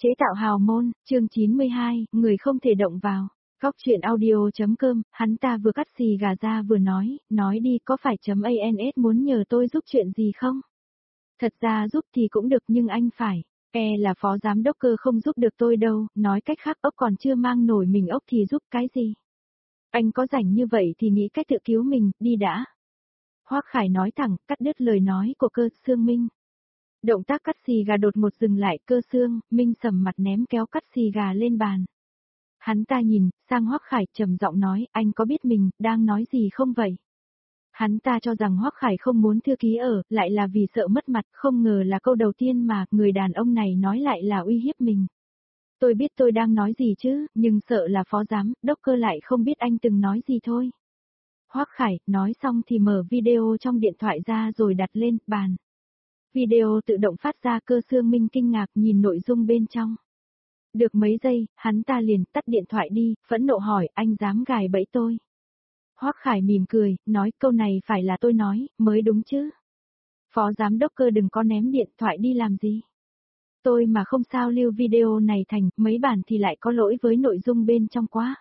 Chế tạo hào môn, chương 92, người không thể động vào. Góc chuyện audio.com, hắn ta vừa cắt xì gà ra vừa nói đi có phải .ans muốn nhờ tôi giúp chuyện gì không? Thật ra giúp thì cũng được nhưng anh phải. Là phó giám đốc cơ không giúp được tôi đâu, nói cách khác ốc còn chưa mang nổi mình ốc thì giúp cái gì? Anh có rảnh như vậy thì nghĩ cách tự cứu mình, đi đã. Hoắc Khải nói thẳng, cắt đứt lời nói của Cơ Sương Minh. Động tác cắt xì gà đột một dừng lại, Cơ Sương Minh sầm mặt ném kéo cắt xì gà lên bàn. Hắn ta nhìn sang Hoắc Khải trầm giọng nói, anh có biết mình đang nói gì không vậy? Hắn ta cho rằng Hoắc Khải không muốn thư ký ở, lại là vì sợ mất mặt, không ngờ là câu đầu tiên mà người đàn ông này nói lại là uy hiếp mình. Tôi biết tôi đang nói gì chứ, nhưng sợ là phó giám đốc Cơ lại không biết anh từng nói gì thôi. Hoắc Khải nói xong thì mở video trong điện thoại ra rồi đặt lên bàn. Video tự động phát ra, Cơ Sương Minh kinh ngạc nhìn nội dung bên trong. Được mấy giây, hắn ta liền tắt điện thoại đi, phẫn nộ hỏi, anh dám gài bẫy tôi. Hoắc Khải mỉm cười, nói câu này phải là tôi nói, mới đúng chứ. Phó giám đốc Cơ đừng có ném điện thoại đi làm gì. Tôi mà không sao lưu video này thành mấy bản thì lại có lỗi với nội dung bên trong quá.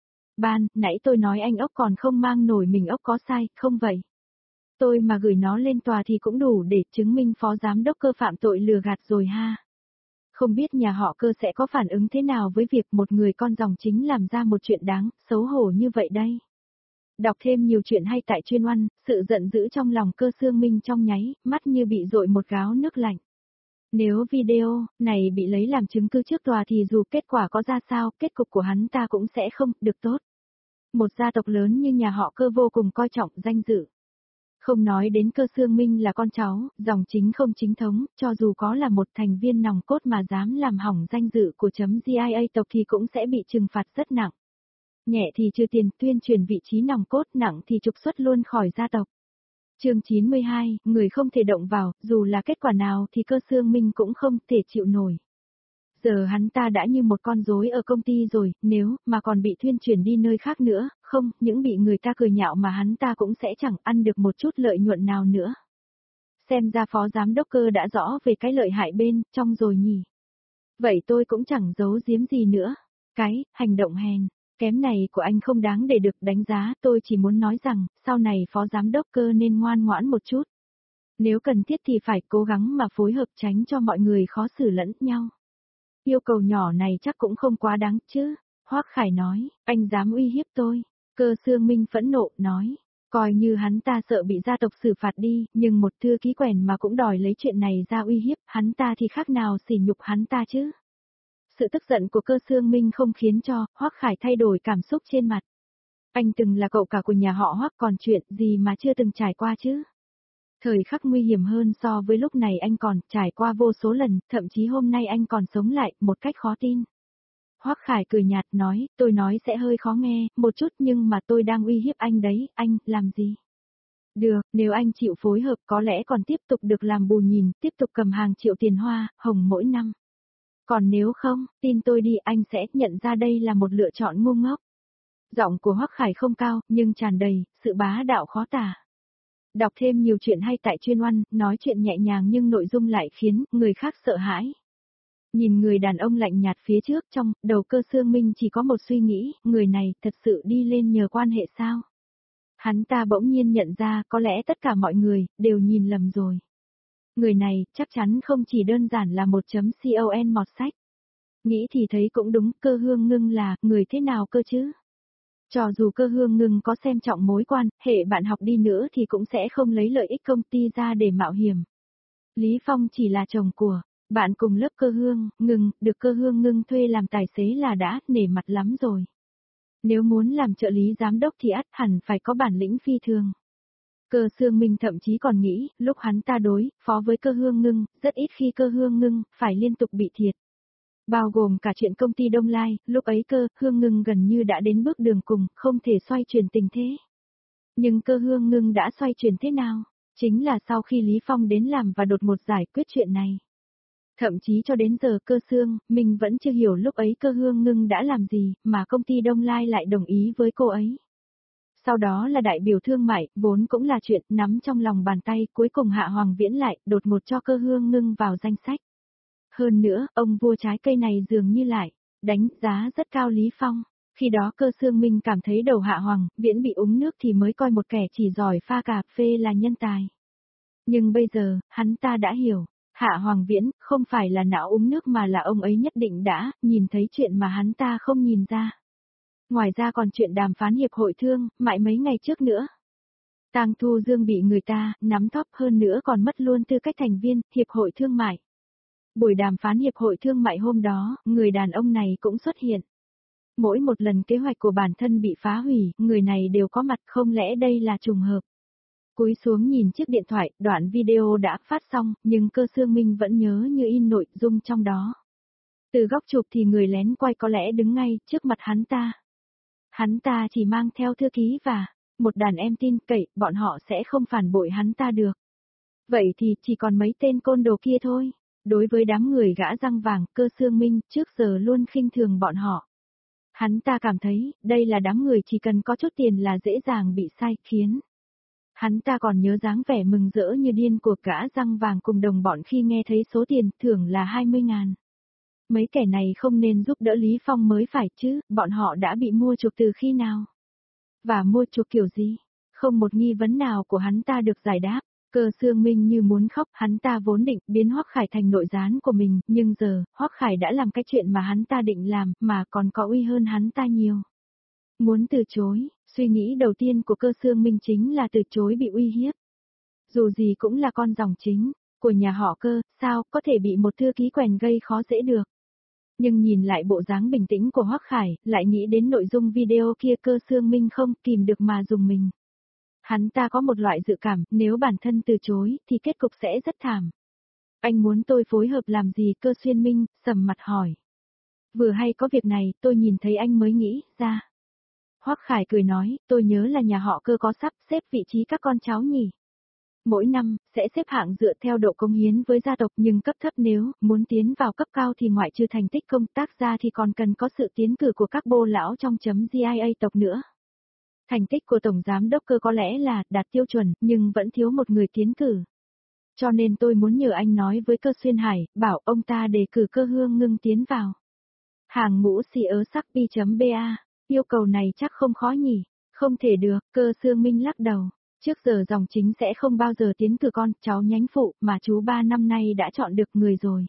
Nãy tôi nói anh ốc còn không mang nổi mình ốc có sai, không vậy? Tôi mà gửi nó lên tòa thì cũng đủ để chứng minh phó giám đốc Cơ phạm tội lừa gạt rồi ha. Không biết nhà họ Cơ sẽ có phản ứng thế nào với việc một người con dòng chính làm ra một chuyện đáng xấu hổ như vậy đây. Đọc thêm nhiều chuyện hay tại Chuyên Oăn, sự giận dữ trong lòng Cơ Sương Minh trong nháy, mắt như bị dội một gáo nước lạnh. Nếu video này bị lấy làm chứng cứ trước tòa thì dù kết quả có ra sao, kết cục của hắn ta cũng sẽ không được tốt. Một gia tộc lớn như nhà họ Cơ vô cùng coi trọng danh dự. Không nói đến Cơ Sương Minh là con cháu, dòng chính không chính thống, cho dù có là một thành viên nòng cốt mà dám làm hỏng danh dự của .gia tộc thì cũng sẽ bị trừng phạt rất nặng. Nhẹ thì trừ tiền tuyên truyền vị trí nòng cốt, nặng thì trục xuất luôn khỏi gia tộc. Chương 92, người không thể động vào, dù là kết quả nào thì Cơ Sương Minh cũng không thể chịu nổi. Giờ hắn ta đã như một con rối ở công ty rồi, nếu mà còn bị tuyên truyền đi nơi khác nữa, không, những bị người ta cười nhạo mà hắn ta cũng sẽ chẳng ăn được một chút lợi nhuận nào nữa. Xem ra phó giám đốc Cơ đã rõ về cái lợi hại bên trong rồi nhỉ. Vậy tôi cũng chẳng giấu giếm gì nữa. Cái hành động hèn kém này của anh không đáng để được đánh giá, tôi chỉ muốn nói rằng, sau này phó giám đốc Cơ nên ngoan ngoãn một chút. Nếu cần thiết thì phải cố gắng mà phối hợp tránh cho mọi người khó xử lẫn nhau. Yêu cầu nhỏ này chắc cũng không quá đáng chứ. Hoắc Khải nói, anh dám uy hiếp tôi. Cơ Sương Minh phẫn nộ, nói, coi như hắn ta sợ bị gia tộc xử phạt đi, nhưng một thư ký quèn mà cũng đòi lấy chuyện này ra uy hiếp, hắn ta thì khác nào sỉ nhục hắn ta chứ. Sự tức giận của Cơ Sương Minh không khiến cho Hoắc Khải thay đổi cảm xúc trên mặt. Anh từng là cậu cả của nhà họ Hoắc, còn chuyện gì mà chưa từng trải qua chứ. Thời khắc nguy hiểm hơn so với lúc này anh còn trải qua vô số lần, thậm chí hôm nay anh còn sống lại một cách khó tin. Hoắc Khải cười nhạt nói, tôi nói sẽ hơi khó nghe, một chút nhưng mà tôi đang uy hiếp anh đấy, anh làm gì? Được, nếu anh chịu phối hợp có lẽ còn tiếp tục được làm bù nhìn, tiếp tục cầm hàng triệu tiền hoa, hồng mỗi năm. Còn nếu không, tin tôi đi, anh sẽ nhận ra đây là một lựa chọn ngu ngốc. Giọng của Hoắc Khải không cao, nhưng tràn đầy sự bá đạo khó tả. Đọc thêm nhiều chuyện hay tại Chuyên Oăn, nói chuyện nhẹ nhàng nhưng nội dung lại khiến người khác sợ hãi. Nhìn người đàn ông lạnh nhạt phía trước, trong đầu Cơ Sương Minh chỉ có một suy nghĩ, người này thật sự đi lên nhờ quan hệ sao? Hắn ta bỗng nhiên nhận ra có lẽ tất cả mọi người đều nhìn lầm rồi. Người này chắc chắn không chỉ đơn giản là một .con mọt sách. Nghĩ thì thấy cũng đúng, Cơ Hương Ngưng là người thế nào cơ chứ? Cho dù Cơ Hương Ngưng có xem trọng mối quan hệ bạn học đi nữa thì cũng sẽ không lấy lợi ích công ty ra để mạo hiểm. Lý Phong chỉ là chồng của bạn cùng lớp Cơ Hương Ngưng, được Cơ Hương Ngưng thuê làm tài xế là đã nể mặt lắm rồi. Nếu muốn làm trợ lý giám đốc thì ắt hẳn phải có bản lĩnh phi thường. Cơ Sương Minh thậm chí còn nghĩ, lúc hắn ta đối phó với Cơ Hương Ngưng, rất ít khi Cơ Hương Ngưng phải liên tục bị thiệt. Bao gồm cả chuyện công ty Đông Lai, lúc ấy Cơ Hương Ngưng gần như đã đến bước đường cùng, không thể xoay chuyển tình thế. Nhưng Cơ Hương Ngưng đã xoay chuyển thế nào? Chính là sau khi Lý Phong đến làm và đột ngột giải quyết chuyện này. Thậm chí cho đến giờ Cơ Sương, mình vẫn chưa hiểu lúc ấy Cơ Hương Ngưng đã làm gì, mà công ty Đông Lai lại đồng ý với cô ấy. Sau đó là đại biểu thương mại, vốn cũng là chuyện nắm trong lòng bàn tay, cuối cùng Hạ Hoàng Viễn lại đột ngột cho Cơ Hương Ngưng vào danh sách. Hơn nữa, ông vua trái cây này dường như lại đánh giá rất cao Lý Phong. Khi đó Cơ Xương Minh cảm thấy đầu Hạ Hoàng Viễn bị uống nước thì mới coi một kẻ chỉ giỏi pha cà phê là nhân tài. Nhưng bây giờ, hắn ta đã hiểu, Hạ Hoàng Viễn không phải là não uống nước mà là ông ấy nhất định đã nhìn thấy chuyện mà hắn ta không nhìn ra. Ngoài ra còn chuyện đàm phán hiệp hội thương mại mấy ngày trước nữa. Tang Thu Dương bị người ta nắm thóp, hơn nữa còn mất luôn tư cách thành viên hiệp hội thương mại. Buổi đàm phán hiệp hội thương mại hôm đó, người đàn ông này cũng xuất hiện. Mỗi một lần kế hoạch của bản thân bị phá hủy, người này đều có mặt, không lẽ đây là trùng hợp. Cúi xuống nhìn chiếc điện thoại, đoạn video đã phát xong, nhưng Cơ Xương Minh vẫn nhớ như in nội dung trong đó. Từ góc chụp thì người lén quay có lẽ đứng ngay trước mặt hắn ta. Hắn ta chỉ mang theo thư ký và một đàn em tin cậy, bọn họ sẽ không phản bội hắn ta được. Vậy thì chỉ còn mấy tên côn đồ kia thôi. Đối với đám người gã răng vàng, Cơ Xương Minh trước giờ luôn khinh thường bọn họ. Hắn ta cảm thấy, đây là đám người chỉ cần có chút tiền là dễ dàng bị sai khiến. Hắn ta còn nhớ dáng vẻ mừng rỡ như điên của gã răng vàng cùng đồng bọn khi nghe thấy số tiền thưởng là 20.000. Mấy kẻ này không nên giúp đỡ Lý Phong mới phải chứ, bọn họ đã bị mua chuộc từ khi nào? Và mua chuộc kiểu gì? Không một nghi vấn nào của hắn ta được giải đáp. Cơ Xương Minh như muốn khóc, hắn ta vốn định biến Hoắc Khải thành nội gián của mình, nhưng giờ, Hoắc Khải đã làm cái chuyện mà hắn ta định làm, mà còn có uy hơn hắn ta nhiều. Muốn từ chối, suy nghĩ đầu tiên của Cơ Xương Minh chính là từ chối bị uy hiếp. Dù gì cũng là con dòng chính của nhà họ Cơ, sao có thể bị một thư ký quèn gây khó dễ được. Nhưng nhìn lại bộ dáng bình tĩnh của Hoắc Khải, lại nghĩ đến nội dung video kia, Cơ Xương Minh không kìm được mà dùng mình. Hắn ta có một loại dự cảm, nếu bản thân từ chối, thì kết cục sẽ rất thảm. Anh muốn tôi phối hợp làm gì? Cơ Xuyên Minh sầm mặt hỏi. Vừa hay có việc này, tôi nhìn thấy anh mới nghĩ ra. Hoắc Khải cười nói, tôi nhớ là nhà họ Cơ có sắp xếp vị trí các con cháu nhỉ. Mỗi năm, sẽ xếp hạng dựa theo độ cống hiến với gia tộc, nhưng cấp thấp nếu muốn tiến vào cấp cao thì ngoại trừ thành tích công tác ra thì còn cần có sự tiến cử của các bô lão trong chấm GIA tộc nữa. Thành tích của Tổng Giám Đốc Cơ có lẽ là đạt tiêu chuẩn, nhưng vẫn thiếu một người tiến cử. Cho nên tôi muốn nhờ anh nói với Cơ Xuyên Hải, bảo ông ta đề cử Cơ Hương Ngưng tiến vào hàng ngũ sắc pi.ba. Yêu cầu này chắc không khó nhỉ? Không thể được, Cơ Xương Minh lắc đầu. Trước giờ dòng chính sẽ không bao giờ tiến cử con cháu nhánh phụ, mà chú 3 năm nay đã chọn được người rồi.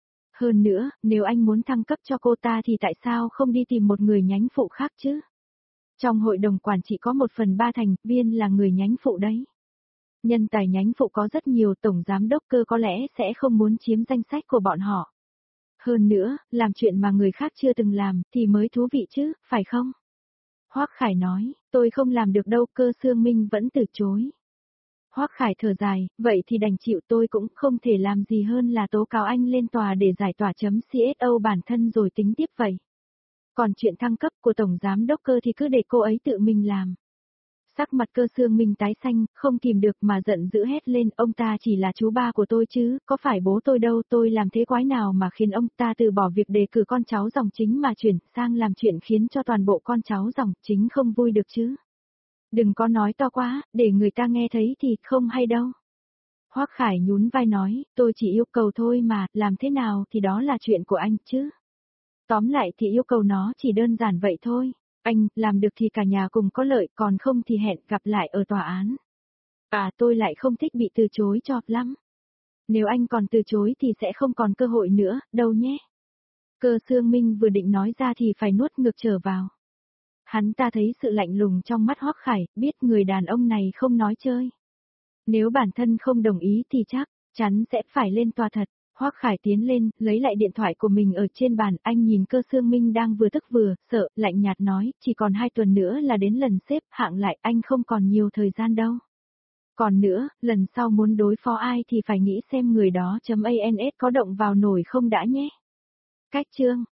Hơn nữa, nếu anh muốn thăng cấp cho cô ta thì tại sao không đi tìm một người nhánh phụ khác chứ? Trong hội đồng quản trị có 1/3 thành viên là người nhánh phụ đấy. Nhân tài nhánh phụ có rất nhiều, Tổng Giám Đốc Cơ có lẽ sẽ không muốn chiếm danh sách của bọn họ. Hơn nữa, làm chuyện mà người khác chưa từng làm thì mới thú vị chứ, phải không? Hoắc Khải nói, tôi không làm được đâu. Cơ Xương Minh vẫn từ chối. Hoắc Khải thở dài, vậy thì đành chịu, tôi cũng không thể làm gì hơn là tố cáo anh lên tòa để giải tỏa CSO bản thân rồi tính tiếp vậy. Còn chuyện thăng cấp của Tổng Giám Đốc Cơ thì cứ để cô ấy tự mình làm. Sắc mặt Cơ Xương Minh tái xanh, không kìm được mà giận dữ hét lên, ông ta chỉ là chú ba của tôi chứ, có phải bố tôi đâu, tôi làm thế quái nào mà khiến ông ta từ bỏ việc đề cử con cháu dòng chính mà chuyển sang làm chuyện khiến cho toàn bộ con cháu dòng chính không vui được chứ. Đừng có nói to quá, để người ta nghe thấy thì không hay đâu. Hoắc Khải nhún vai nói, tôi chỉ yêu cầu thôi mà, làm thế nào thì đó là chuyện của anh chứ. Tóm lại thì yêu cầu nó chỉ đơn giản vậy thôi. Anh, làm được thì cả nhà cùng có lợi, còn không thì hẹn gặp lại ở tòa án. À, tôi lại không thích bị từ chối cho lắm. Nếu anh còn từ chối thì sẽ không còn cơ hội nữa, đâu nhé. Cơ Xương Minh vừa định nói ra thì phải nuốt ngược trở vào. Hắn ta thấy sự lạnh lùng trong mắt Hoắc Khải, biết người đàn ông này không nói chơi. Nếu bản thân không đồng ý thì chắc chắn sẽ phải lên tòa thật. Hoắc Khải tiến lên, lấy lại điện thoại của mình ở trên bàn, anh nhìn Cơ Xương Minh đang vừa tức vừa sợ, lạnh nhạt nói, chỉ còn 2 tuần nữa là đến lần xếp hạng lại, anh không còn nhiều thời gian đâu. Còn nữa, lần sau muốn đối phó ai thì phải nghĩ xem người đó .ans có động vào nổi không đã nhé. Cách chương